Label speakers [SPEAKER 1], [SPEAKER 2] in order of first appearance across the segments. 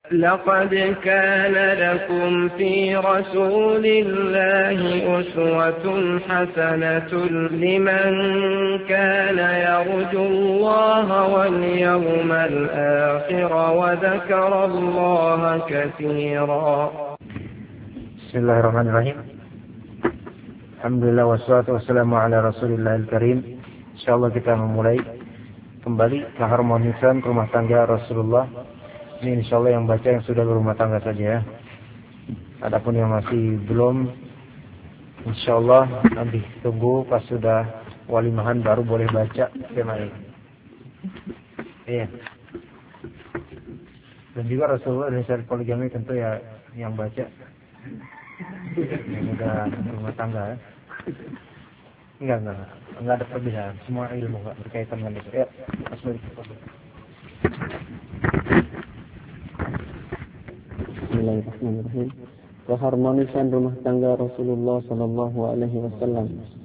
[SPEAKER 1] لقد كان لكم في رسول الله أسوة حسنة لمن كان يرجو الله واليوم الآخر وذكر الله كثيرا.
[SPEAKER 2] بسم الله الرحمن الرحيم. Alhamdulillah wassalatu wassalamu ala Rasulillahil Karim. Insyaallah kita memulai kembali keharmonisan rumah tangga Rasulullah. Ini insyaallah yang baca yang sudah berumah tangga saja ya. Adapun yang masih belum, insyaallah nanti tunggu pas sudah walimahan baru boleh baca tema ini. Iya. Dan juga Rasulullah dan syariat poligami tentu ya yang baca yang udah rumah tangga ya. Enggak ada perbedaan. Semua ilmu enggak berkaitan dengan itu. Ya,
[SPEAKER 3] Bismillahirrahmanirrahim. Keharmonisan rumah tangga Rasulullah sallallahu alaihi wasallam.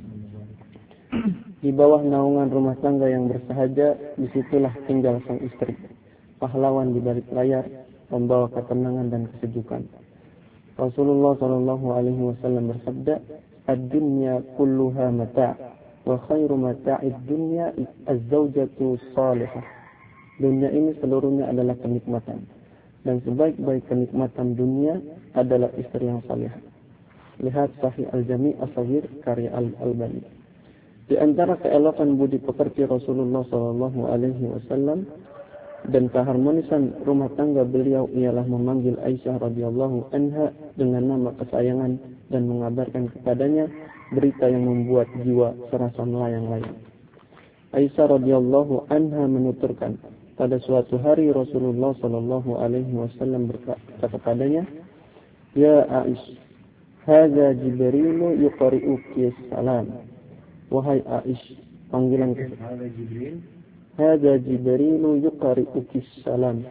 [SPEAKER 3] Di bawah naungan rumah tangga yang bersahaja, disitulah tinggal sang istri, pahlawan di balik layar, pembawa ketenangan dan kesejukan. Rasulullah sallallahu alaihi wasallam bersabda, "Ad-dunya kulluha mata', wa khairu mata'id dunya az-zawjatu salihah." Dunia ini seluruhnya adalah kenikmatan, dan sebaik-baik kenikmatan dunia adalah istri yang salihah. Lihat Sahih Al-Jami' As-Saghir karya Al-Albani. Di antara keelokan budi pekerti Rasulullah sallallahu alaihi wasallam dan keharmonisan rumah tangga beliau ialah memanggil Aisyah radhiyallahu anha dengan nama kesayangan dan mengabarkan kepadanya berita yang membuat jiwa serasa melayang-layang. Aisyah radhiyallahu anha menuturkan, pada suatu hari Rasulullah sallallahu alaihi wasallam berkata kepadanya, "Ya Aisyah, hadza Jibril yuqri'uki salam." Wahai Aisyah, panggilan Hadza Jibril yuqri'uki salam.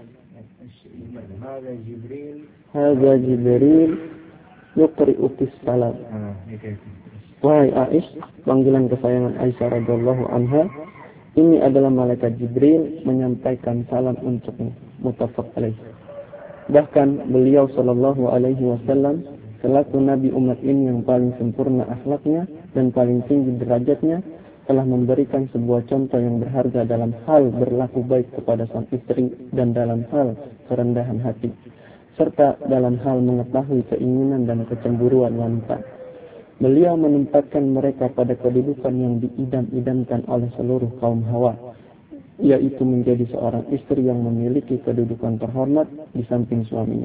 [SPEAKER 3] Hadza Jibril yuqri'uki salam. Wahai Aisyah, panggilan kesayangan Aisyah radhiyallahu anha, ini adalah malaikat Jibril menyampaikan salam untukmu. Muttafaq alaih. Bahkan beliau sallallahu alaihi wasallam selaku nabi umat ini yang paling sempurna akhlaknya dan paling tinggi derajatnya, telah memberikan sebuah contoh yang berharga dalam hal berlaku baik kepada sang istri dan dalam hal kerendahan hati, serta dalam hal mengetahui keinginan dan kecemburuan wanita. Beliau menempatkan mereka pada kedudukan yang diidam-idamkan oleh seluruh kaum Hawa, yaitu menjadi seorang istri yang memiliki kedudukan terhormat di samping suaminya.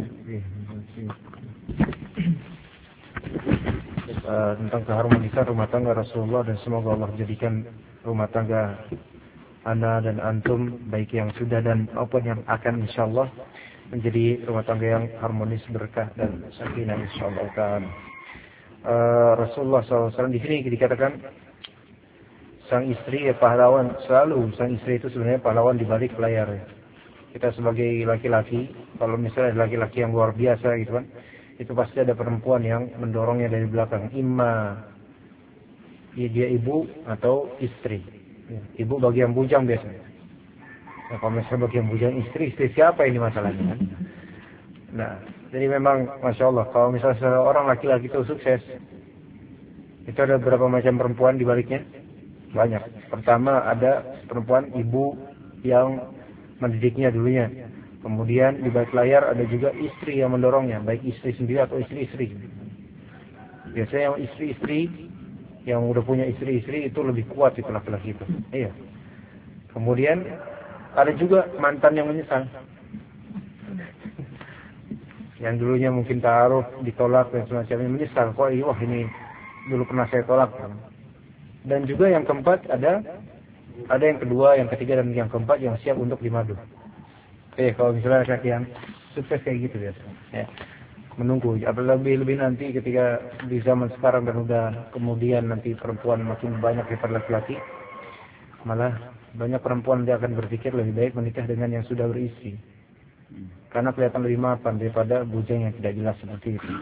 [SPEAKER 2] Tentang keharmonisan rumah tangga Rasulullah, dan semoga Allah jadikan rumah tangga Anda dan antum, baik yang sudah dan maupun yang akan, insyaallah menjadi rumah tangga yang harmonis, berkah dan sakinah insyaallah kan. Rasulullah SAW di sini dikatakan sang istri ya pahlawan, selalu sang istri itu sebenarnya pahlawan di balik layar. Kita sebagai laki-laki, kalau misalnya laki-laki yang luar biasa gitu kan, itu pasti ada perempuan yang mendorongnya dari belakang. Imma dia ibu atau istri. Ibu bagian bujang biasanya. Nah, kalau misalnya bagian bujang istri siapa ini masalahnya kan? Nah, jadi memang Masya Allah, kalau misalnya seorang laki-laki itu sukses, itu ada berapa macam perempuan di baliknya? Banyak. Pertama ada perempuan ibu yang mendidiknya dulunya. Kemudian di balik layar ada juga istri yang mendorongnya, baik istri sendiri atau istri-istri. Biasanya yang istri-istri yang udah punya istri-istri itu lebih kuat itu laki-laki itu. Iya. Kemudian ada juga mantan yang menyesal. Yang dulunya mungkin taruh ditolak dan semacamnya, menyesal. Kok wah ini dulu pernah saya tolak. Dan juga yang keempat ada yang kedua, yang ketiga dan yang keempat yang siap untuk dimadu. Kalau misalnya laki-laki yang sukses kayak gitu biasa, ya, menunggu. Apalagi lebih nanti ketika di zaman sekarang dan udah kemudian nanti perempuan makin banyak daripada laki-laki, malah banyak perempuan dia akan berpikir lebih baik menikah dengan yang sudah beristri, karena kelihatan lebih mapan daripada bujang yang tidak jelas seperti itu.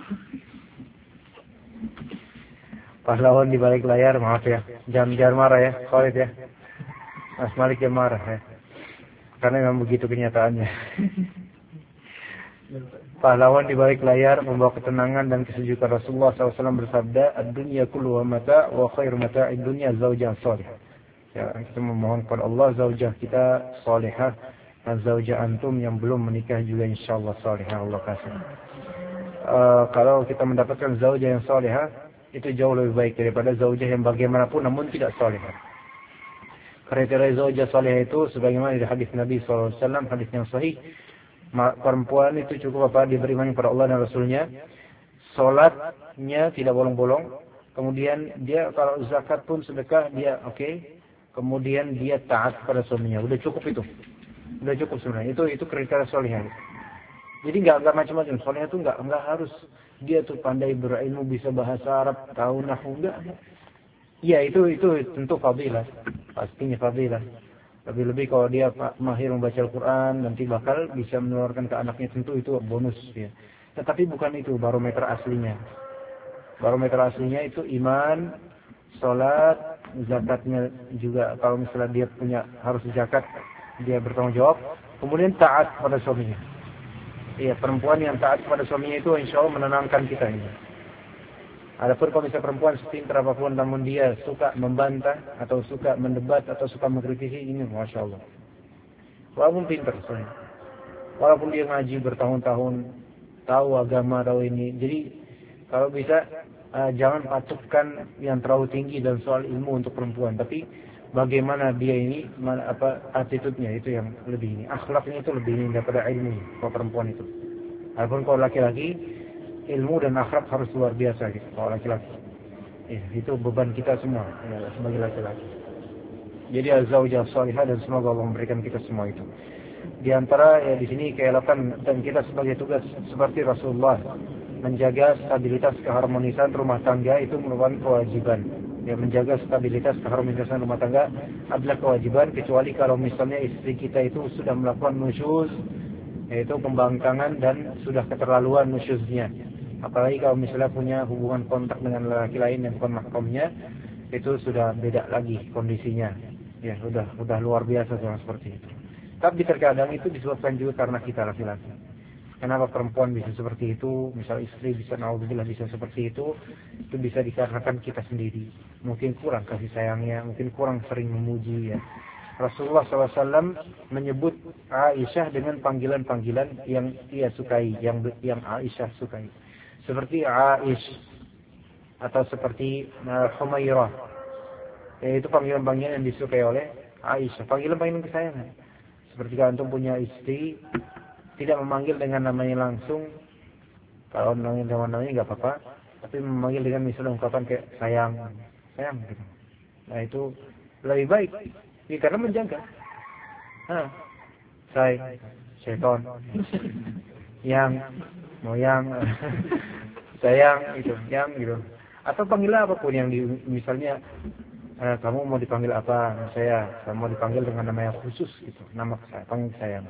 [SPEAKER 2] Pahlawan di balik layar, maaf ya, jangan marah ya, Khalid ya, Mas Malik jangan marah ya. Karena memang begitu kenyataannya. Pahlawan di balik layar membawa ketenangan dan kesejukan. Rasulullah SAW bersabda, "Ad-dunya kulluha mata' wa khairu mata'id dunya zaujah salih." Ya, kita memohon kepada Allah zaujah kita salihah dan zaujah antum yang belum menikah juga insyaallah salihah Allah kasih. Kalau kita mendapatkan zaujah yang salihah, itu jauh lebih baik daripada zaujah yang bagaimanapun namun tidak salihah. Kriteria zaujah salihah itu sebagaimana di hadis Nabi SAW, hadis yang sahih, perempuan itu cukup apa? Dia beriman kepada Allah dan Rasulnya, salatnya tidak bolong-bolong, kemudian dia kalau zakat pun sedekah dia oke, kemudian dia taat kepada suaminya. Udah cukup itu. Udah cukup sebenarnya. Itu kriteria salihah. Jadi enggak macam-macam. Salihah itu enggak harus dia tuh pandai berilmu, bisa bahasa Arab, tahu nahwu, enggak. Iya, itu tentu fadilah. Pastinya fadilah. Lebih-lebih kalau dia mahir membaca Al-Quran, nanti bakal bisa menularkan ke anaknya, tentu itu bonus ya. Tetapi bukan itu barometer aslinya. Barometer aslinya itu iman, salat, zakatnya juga kalau misalnya dia punya harus zakat, dia bertanggung jawab, kemudian taat pada suaminya. Iya, perempuan yang taat pada suaminya itu insya Allah menenangkan kita ini. Adapun kalau misalnya perempuan sepintar apapun namun dia suka membantah atau suka mendebat atau suka mengkritisi, ini Masya Allah. Walaupun pintar soalnya. Walaupun dia ngaji bertahun-tahun, tahu agama, tahu ini. Jadi kalau bisa jangan patutkan yang terlalu tinggi dan soal ilmu untuk perempuan, tapi bagaimana dia ini, attitude-nya itu yang lebih ini. Akhlaknya itu lebih ini daripada ilmu kalau perempuan itu. Adapun kalau laki-laki, ilmu dan akhlak harus luar biasa gitu kalau laki-laki. Ya, itu beban kita semua ya, sebagai laki-laki. Jadi az-zaujah salihah, dan semoga Allah memberikan kita semua itu. Di antara ya di sini keelokan dan kita sebagai tugas seperti Rasulullah menjaga stabilitas keharmonisan rumah tangga itu merupakan kewajiban. Ya, menjaga stabilitas keharmonisan rumah tangga adalah kewajiban, kecuali kalau misalnya istri kita itu sudah melakukan nusyuz, yaitu pembangkangan, dan sudah keterlaluan nusyuznya. Apalagi kalau misalnya punya hubungan kontak dengan laki lain yang bukan mahkamnya, itu sudah beda lagi kondisinya. Ya, sudah luar biasa seperti itu. Tapi terkadang itu disebabkan juga karena kita laki-laki. Kenapa perempuan bisa seperti itu? Misal istri bisa, naudzubillah, bisa seperti itu bisa dikarenakan kita sendiri. Mungkin kurang kasih sayangnya, mungkin kurang sering memuji ya. Rasulullah SAW menyebut Aisyah dengan panggilan-panggilan yang ia sukai, yang Aisyah sukai. Seperti Aish atau seperti Humairah. Yaitu panggilan-panggilan yang disukai oleh Aisyah. Panggilan-panggilan kesayangan. Seperti kalau antum punya istri, tidak memanggil dengan namanya langsung. Kalau memanggil dengan namanya enggak apa-apa, tapi memanggil dengan misalnya ungkapan kayak sayang gitu. Nah, itu lebih baik. Ya, karena menjaga. Syaitan. Moyang, sayang itu, yang gitu. Atau panggilan apapun yang misalnya kamu mau dipanggil apa? Saya mau dipanggil dengan nama yang khusus gitu. Nama saya, panggil sayang.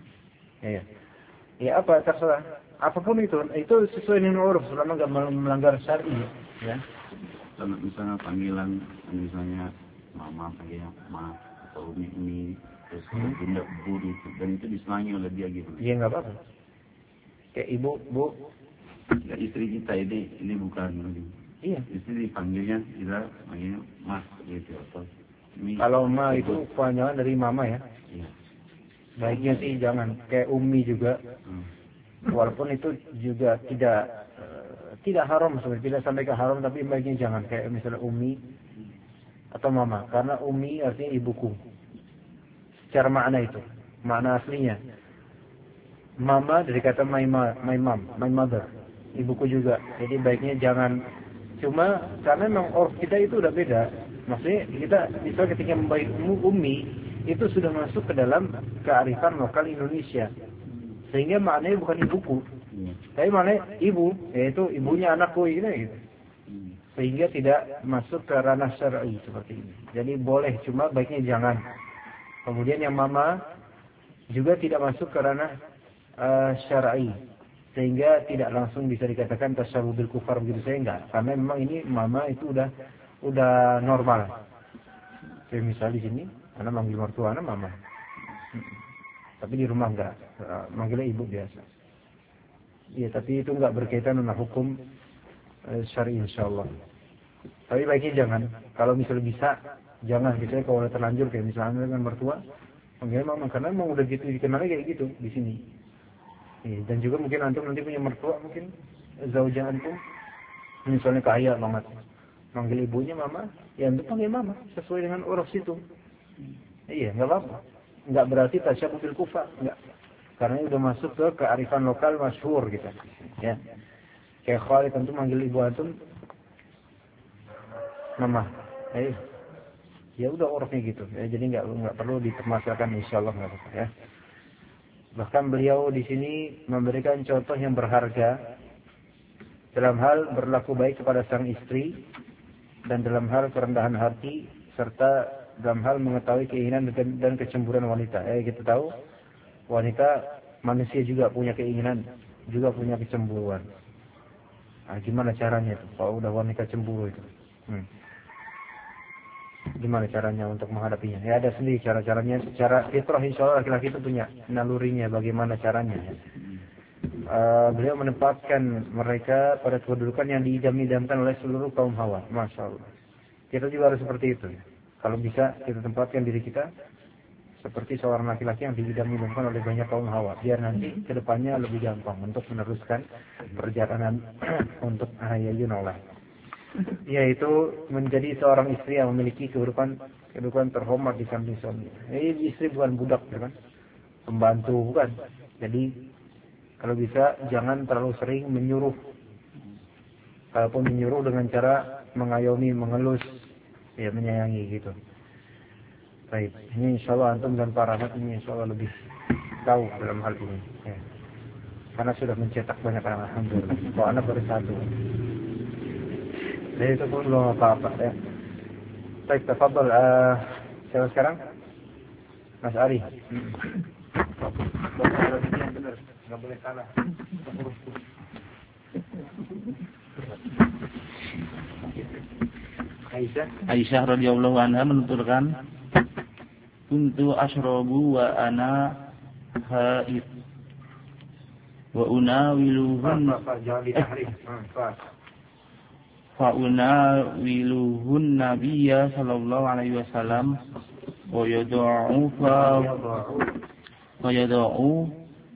[SPEAKER 2] Ya apa terserah. Apapun itu sesuai dengan uruf selama enggak melanggar syar'i ya.
[SPEAKER 4] Misalnya panggilan misalnya mama panggilnya ma atau umi terus bunda bu gitu, dan itu disenangi oleh dia gitu.
[SPEAKER 2] Iya, enggak apa-apa. Kayak ibu, bu.
[SPEAKER 4] Ya, istri kita ini bukan lagi.
[SPEAKER 2] Iya.
[SPEAKER 4] Istri dipanggilnya kita panggilnya mas gitu atau
[SPEAKER 2] ini. Kalau ma itu kepanjangan dari mama ya.
[SPEAKER 4] Iya.
[SPEAKER 2] Baiknya sih jangan. Kayak umi juga. Walaupun itu juga tidak haram sebenarnya, tidak sampai ke haram, tapi baiknya jangan. Kayak misalnya umi atau mama. Karena umi artinya ibuku. Secara makna itu. Makna aslinya. Mama dari kata my mom, my mother, ibuku juga. Jadi baiknya jangan. Cuma karena memang urf kita itu udah beda. Maksudnya kita bisa ketika membaik ummi itu sudah masuk ke dalam kearifan lokal Indonesia. Sehingga maknanya bukan ibuku, tapi maknanya ibu, yaitu ibunya anakku gitu. Sehingga tidak masuk ke ranah syar'i seperti ini. Jadi boleh, cuma baiknya jangan. Kemudian yang mama juga tidak masuk ke ranah syar'i, sehingga tidak langsung bisa dikatakan tasyabbuh bil kufar begitu, saya enggak, karena memang ini mama itu udah normal. Kayak misal di sini anak manggil mertua anak mama, tapi di rumah enggak, manggilnya ibu biasa. Iya, tapi itu enggak berkaitan dengan hukum syar'i insyaallah. Tapi baiknya jangan. Kalau misalnya bisa, jangan gitu ya. Kalau udah terlanjur kayak misalnya dengan mertua, panggil mama, karena memang udah gitu dikenalnya kayak gitu di sini. Iya, dan juga mungkin antum nanti punya mertua, mungkin zaujah antum misalnya kaya banget, manggil ibunya mama, ya antum panggil mama sesuai dengan uruf situ. Iya, nggak apa-apa. Nggak berarti tasyabuh bil kufa, nggak. Karena udah masuk ke kearifan lokal masyhur gitu. Ya. Kayak Khalid antum manggil ibu antum mama. Ya udah urufnya gitu. Ya, jadi nggak perlu dipermasalahkan, insyaallah nggak apa-apa ya. Bahkan beliau di sini memberikan contoh yang berharga dalam hal berlaku baik kepada sang istri dan dalam hal kerendahan hati serta dalam hal mengetahui keinginan dan kecemburuan wanita. Kita tahu wanita manusia juga punya keinginan, juga punya kecemburuan. Nah, gimana caranya itu? Kalau udah wanita cemburu itu, gimana caranya untuk menghadapinya? Ya ada sendiri cara-caranya. Secara fitrah insyaallah laki-laki itu punya nalurinya bagaimana caranya. Beliau menempatkan mereka pada kedudukan yang diidam-idamkan oleh seluruh kaum Hawa. Masya Allah. Kita juga harus seperti itu. Kalau bisa kita tempatkan diri kita seperti seorang laki-laki yang diidam-idamkan oleh banyak kaum Hawa, biar nanti kedepannya lebih gampang untuk meneruskan perjalanan untuk hayyun Allah, yaitu menjadi seorang istri yang memiliki kehidupan terhormat di samping suami. Istri bukan budak, kan? Pembantu bukan. Jadi kalau bisa jangan terlalu sering menyuruh. Kalaupun menyuruh dengan cara mengayomi, mengelus, ya menyayangi gitu. Baik, ini insyaallah antum dan para anak ini insyaallah lebih tahu dalam hal ini. Ya. Karena sudah mencetak banyak anak, alhamdulillah. Kalau anak baru satu. Jadi itu pun belum apa-apa ya. Baik, tafadhal. Siapa sekarang? Mas Ari. Benar, nggak boleh salah.
[SPEAKER 5] Aisyah radhiyallahu anha menuturkan, kuntu asyrabu wa ana haid wa unawiluhun fa unawiluhun nabiyya sallallahu alaihi wasallam wa yad'u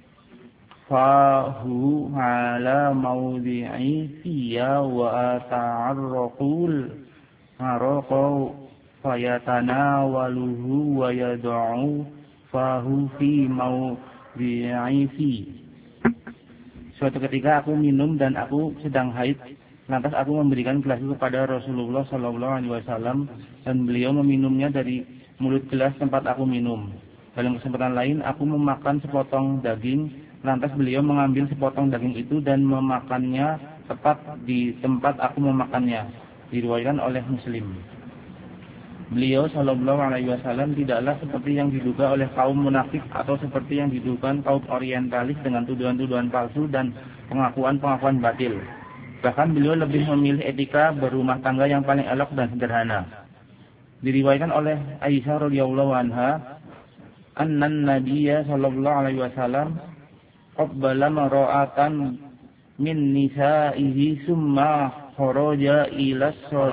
[SPEAKER 5] fahu ala mawdi'i fiya wa ta'arraqul maraqau fayatanawaluhu wa yad'u fahu fi mawdi'i fi. Suatu ketika aku minum dan aku sedang haid, lantas aku memberikan gelas itu kepada Rasulullah sallallahu alaihi wasallam dan beliau meminumnya dari mulut gelas tempat aku minum. Dalam kesempatan lain aku memakan sepotong daging, lantas beliau mengambil sepotong daging itu dan memakannya tepat di tempat aku memakannya. Diriwayatkan oleh Muslim. Beliau sallallahu alaihi wasallam tidaklah seperti yang diduga oleh kaum munafik atau seperti yang diduga kaum orientalis dengan tuduhan-tuduhan palsu dan pengakuan-pengakuan batil. Bahkan beliau lebih memilih etika berumah tangga yang paling elok dan sederhana. Diriwayatkan oleh Aisyah radhiyallahu anha, annan nabiyya sallallahu alaihi wasallam qabbala mar'atan min nisa'ihi summa kharaja ila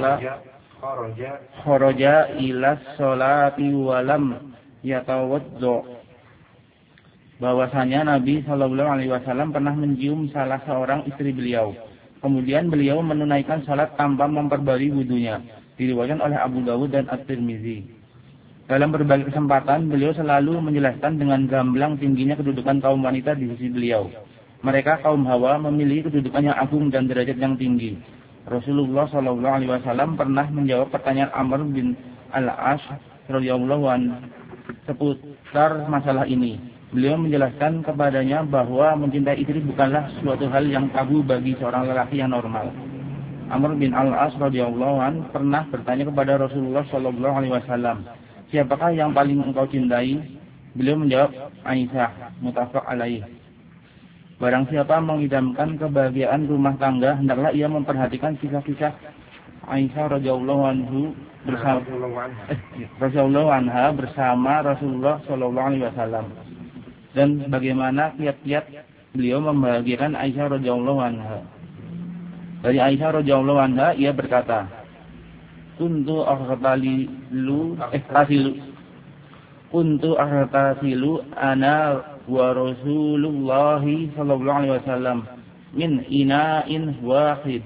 [SPEAKER 5] sholati walam yatawaddo. Bahwasanya Nabi sallallahu alaihi wasallam pernah mencium salah seorang istri beliau. Kemudian beliau menunaikan salat tanpa memperbarui wudunya. Diriwayatkan oleh Abu Dawud dan At-Tirmizi. Dalam berbagai kesempatan beliau selalu menjelaskan dengan gamblang tingginya kedudukan kaum wanita di sisi beliau. Mereka kaum Hawa memiliki kedudukan yang agung dan derajat yang tinggi. Rasulullah sallallahu alaihi wasallam pernah menjawab pertanyaan Amr bin Al-As radhiyallahu anhu seputar masalah ini. Beliau menjelaskan kepadanya bahwa mencintai istri bukanlah suatu hal yang tabu bagi seorang lelaki yang normal. Amr bin Al-As radhiyallahu anhu pernah bertanya kepada Rasulullah sallallahu alaihi wasallam, "Siapakah yang paling engkau cintai?" Beliau menjawab, "Aisyah," muttafaq alaih. Barang siapa mengidamkan kebahagiaan rumah tangga, hendaklah ia memperhatikan kisah-kisah Aisyah radhiyallahu anha bersama Rasulullah sallallahu alaihi wasallam dan bagaimana kiat-kiat beliau membahagiakan Aisyah radhiyallahu anha. Dari Aisyah radhiyallahu anha ia berkata, Kuntu aghtasilu ana wa Rasulullahi sallallahu alaihi wasallam min ina'in wahid.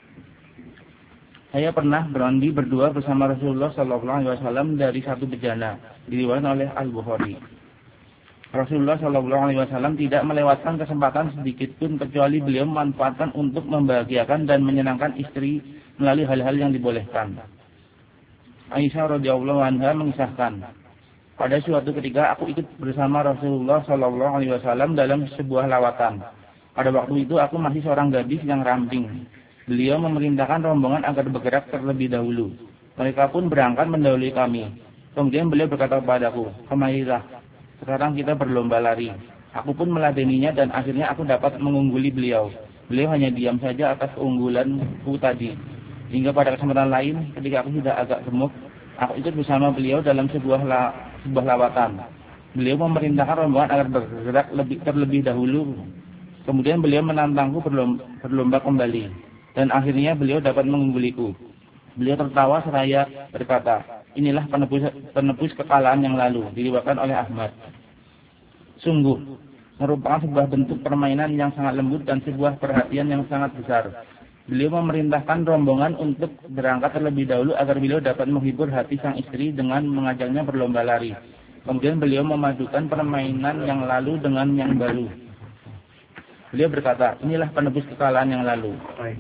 [SPEAKER 5] Saya pernah bermandi berdua bersama Rasulullah sallallahu alaihi wasallam dari satu bejana, diriwayatkan oleh Al-Bukhari. Rasulullah sallallahu alaihi wasallam tidak melewatkan kesempatan sedikit pun kecuali beliau memanfaatkan untuk membahagiakan dan menyenangkan istri melalui hal-hal yang dibolehkan. Aisyah radhiyallahu anha mengisahkan, pada suatu ketika aku ikut bersama Rasulullah sallallahu alaihi wasallam dalam sebuah lawatan. Pada waktu itu aku masih seorang gadis yang ramping. Beliau memerintahkan rombongan agar bergerak terlebih dahulu. Mereka pun berangkat mendahului kami. Kemudian beliau berkata kepadaku, "Kemarilah, sekarang kita berlomba lari." Aku pun meladeninya dan akhirnya aku dapat mengungguli beliau. Beliau hanya diam saja atas keunggulanku tadi. Hingga pada kesempatan lain, ketika aku sudah agak gemuk, aku ikut bersama beliau dalam sebuah lawatan. Beliau memerintahkan rombongan agar bergerak terlebih dahulu. Kemudian beliau menantangku berlomba kembali. Dan akhirnya beliau dapat mengungguliku. Beliau tertawa seraya berkata, "Inilah penebus kekalahan yang lalu," diriwayatkan oleh Ahmad. Sungguh, merupakan sebuah bentuk permainan yang sangat lembut dan sebuah perhatian yang sangat besar. Beliau memerintahkan rombongan untuk berangkat terlebih dahulu agar beliau dapat menghibur hati sang istri dengan mengajaknya berlomba lari. Kemudian beliau memadukan permainan yang lalu dengan yang baru. Beliau berkata, "Inilah penebus kekalahan yang lalu."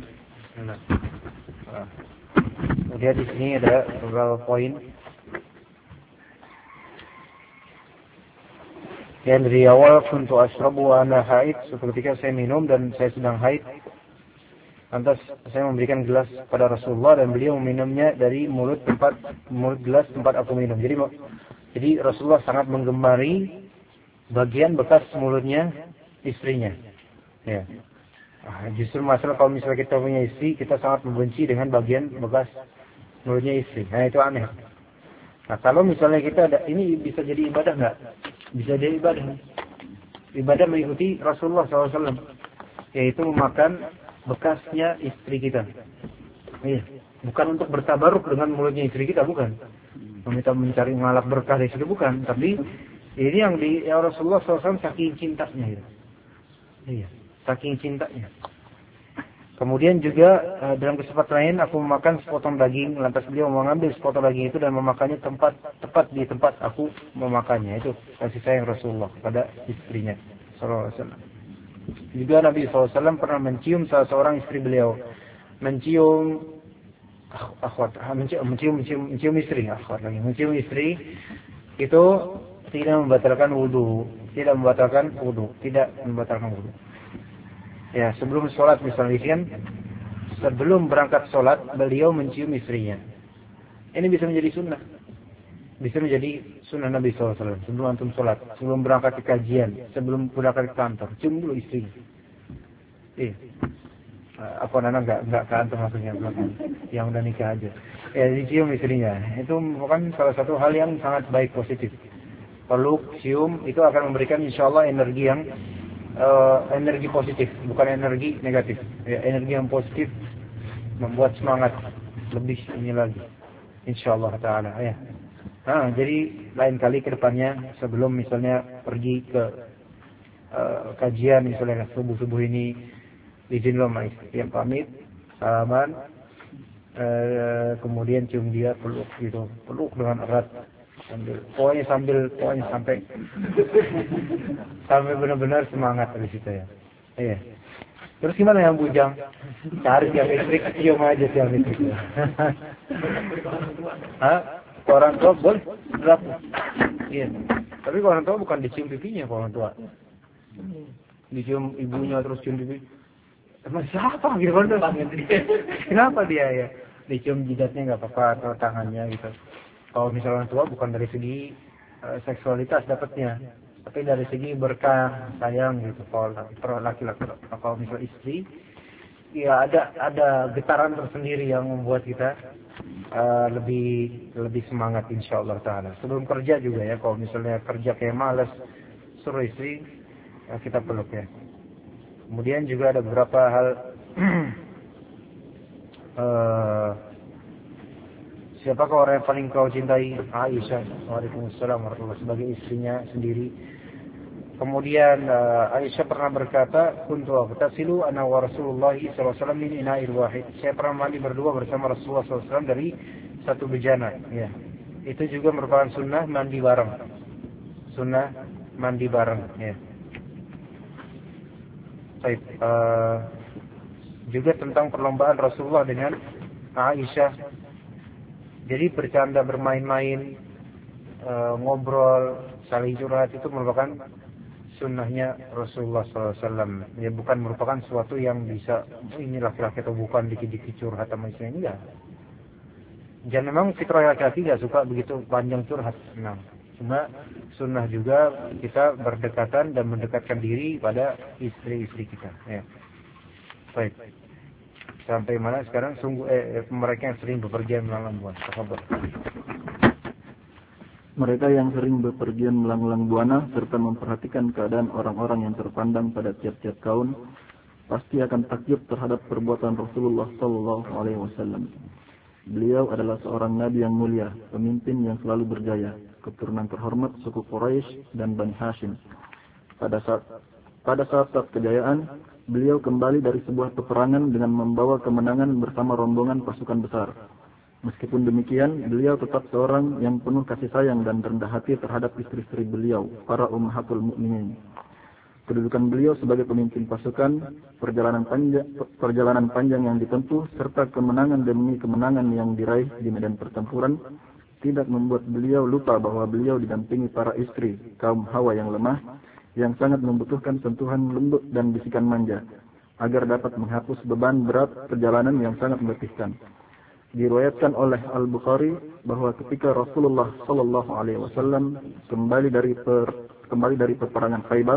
[SPEAKER 2] Kemudian di sini ada beberapa poin. Yang dari awal, kuntu ashrabu wa ana haid, suatu ketika saya minum dan saya sedang haid. Lantas saya memberikan gelas pada Rasulullah dan beliau meminumnya dari mulut gelas tempat aku minum. Jadi Rasulullah sangat menggemari bagian bekas mulutnya istrinya. Ya. Justru masalah kalau misalnya kita punya istri, kita sangat membenci dengan bagian bekas mulutnya istri. Nah, itu aneh. Nah, kalau misalnya kita ada, ini bisa jadi ibadah nggak? Bisa jadi ibadah. Ibadah mengikuti Rasulullah SAW, yaitu memakan bekasnya istri kita. Iya. Bukan untuk bertabaruk dengan mulutnya istri kita, bukan. Kita mencari ngalap berkah dari situ, bukan. Tapi ini yang Rasulullah SAW saking cintanya. Gitu. Iya. Saking cintanya. Kemudian juga dalam kesempatan lain aku memakan sepotong daging, lantas beliau mengambil sepotong daging itu dan memakannya tepat di tempat aku memakannya. Itu kasih sayang Rasulullah kepada istrinya sallallahu alaihi wasallam. Juga Nabi SAW pernah mencium salah seorang istri beliau. Mencium istri itu tidak membatalkan wudu. Ya, sebelum sholat misalnya, sebelum berangkat sholat, beliau mencium istrinya. Ini bisa menjadi sunnah. Bisa menjadi sunnah Nabi SAW. Sebelum antum sholat, sebelum berangkat ke kajian, sebelum berangkat ke kantor, cium dulu istrinya. Apa nana nggak ke antum maksudnya, yang udah nikah aja. Ya, dicium istrinya. Itu bukan salah satu hal yang sangat baik, positif. Peluk, cium, itu akan memberikan insyaAllah energi yang energi positif, bukan energi negatif. Ya, energi yang positif membuat semangat lebih ini lagi, insyaallah taala. Ya. Nah, jadi lain kali ke depannya sebelum misalnya pergi ke kajian misalnya subuh ini, izin lo sama istri, yang pamit, salaman, kemudian cium dia, peluk dengan erat. Pokoknya sampai benar-benar semangat dari situ ya. Iya. Terus gimana yang bujang? Cari yang listrik, cium aja yang listrik. Orang tua boleh berapa? Iya. Tapi orang tua bukan dicium pipinya orang tua. Dicium ibunya terus cium pipi. Emang siapa gitu kan? Kenapa dia ya? Dicium jidatnya nggak apa-apa atau tangannya gitu. Kalau misalnya tua bukan dari segi seksualitas dapatnya, tapi dari segi berkah, sayang gitu. Kalau laki-laki, kalau misalnya istri, ya ada getaran tersendiri yang membuat kita lebih semangat insyaallah taala. Sebelum kerja juga ya, kalau misalnya kerja kayak malas, suruh istri kita peluk ya. Kemudian juga ada beberapa hal siapakah orang yang paling kau cintai? Aisyah. Waalaikumsalam warahmatullahi wabarakatuh, sebagai istrinya sendiri. Kemudian Aisyah pernah berkata, kuntu aghtasilu ana wa Rasulullah sallallahu alaihi wasallam min ina'il wahid. Saya pernah mandi berdua bersama Rasulullah sallallahu alaihi wasallam dari satu bejana. Ya. Itu juga merupakan sunnah mandi bareng. Sunnah mandi bareng. Ya. Baik. Juga tentang perlombaan Rasulullah dengan Aisyah. Jadi bercanda, bermain-main, ngobrol, saling curhat itu merupakan sunnahnya Rasulullah SAW. Ya, bukan merupakan sesuatu yang bisa ini laki-laki atau bukan dikit-dikit curhat sama istrinya. Enggak. Dan memang fitrah laki-laki tidak suka begitu panjang curhat. Nah, cuma sunnah juga kita berdekatan dan mendekatkan diri pada istri-istri kita. Ya. Baik. Sampai mana sekarang sungguh mereka yang sering bepergian melanglang buana.
[SPEAKER 6] Mereka yang sering bepergian melanglang buana serta memperhatikan keadaan orang-orang yang terpandang pada tiap-tiap kaum pasti akan takjub terhadap perbuatan Rasulullah sallallahu alaihi wasallam. Beliau adalah seorang nabi yang mulia, pemimpin yang selalu berjaya, keturunan terhormat suku Quraisy dan Bani Hashim. Pada saat kejayaan, beliau kembali dari sebuah peperangan dengan membawa kemenangan bersama rombongan pasukan besar. Meskipun demikian, beliau tetap seorang yang penuh kasih sayang dan rendah hati terhadap istri-istri beliau, para ummahatul mukminin. Kedudukan beliau sebagai pemimpin pasukan, perjalanan panjang yang ditempuh, serta kemenangan demi kemenangan yang diraih di medan pertempuran, tidak membuat beliau lupa bahwa beliau didampingi para istri, kaum Hawa yang lemah, yang sangat membutuhkan sentuhan lembut dan bisikan manja, agar dapat menghapus beban berat perjalanan yang sangat meletihkan. Diriwayatkan oleh Al-Bukhari bahwa ketika Rasulullah sallallahu alaihi wasallam kembali dari peperangan Khaybar,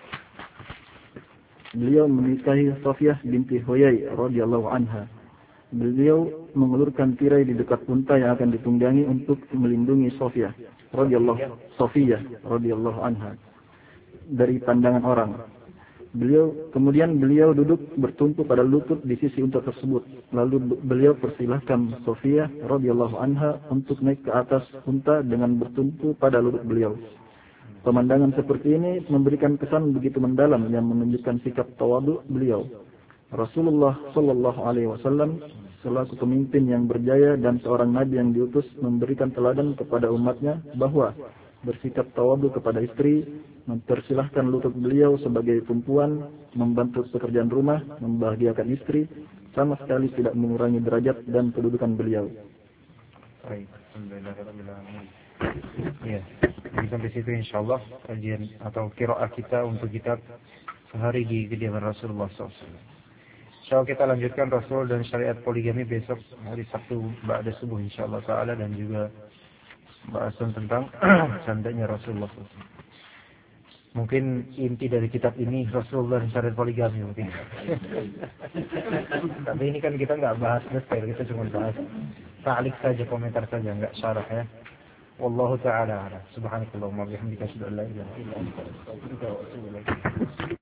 [SPEAKER 6] beliau menikahi Safiyah binti Huyai radhiyallahu anha. Beliau mengulurkan tirai di dekat unta yang akan ditunggangi untuk melindungi Safiyah radhiyallahu anha dari pandangan orang. Kemudian beliau duduk bertumpu pada lutut di sisi unta tersebut. Lalu beliau persilahkan Safiyah radhiyallahu anha untuk naik ke atas unta dengan bertumpu pada lutut beliau. Pemandangan seperti ini memberikan kesan begitu mendalam yang menunjukkan sikap tawadhu beliau. Rasulullah sallallahu alaihi wasallam selaku pemimpin yang berjaya dan seorang nabi yang diutus memberikan teladan kepada umatnya bahwa bersikap tawadhu kepada istri, mempersilahkan lutut beliau sebagai tumpuan, membantu pekerjaan rumah, membahagiakan istri, sama sekali tidak mengurangi derajat dan kedudukan beliau.
[SPEAKER 2] Baik, alhamdulillah. Ya, jadi sampai situ insyaallah kajian atau qiraah kita untuk kitab Sehari di Kediaman Rasulullah SAW. Insyaallah kita lanjutkan Rasul dan syariat poligami besok hari Sabtu ba'da subuh insyaallah taala, dan juga bahasan tentang candanya Rasulullah SAW. Mungkin inti dari kitab ini Rasulullah dan syariat poligami mungkin. Tapi ini kan kita nggak bahas detail, kita cuma bahas ta'liq saja, komentar saja, nggak syarah ya. Wallahu ta'ala a'lam. Subhanakallahumma wa bihamdika asyhadu an la ilaha illa anta astaghfiruka wa atubu ilaik.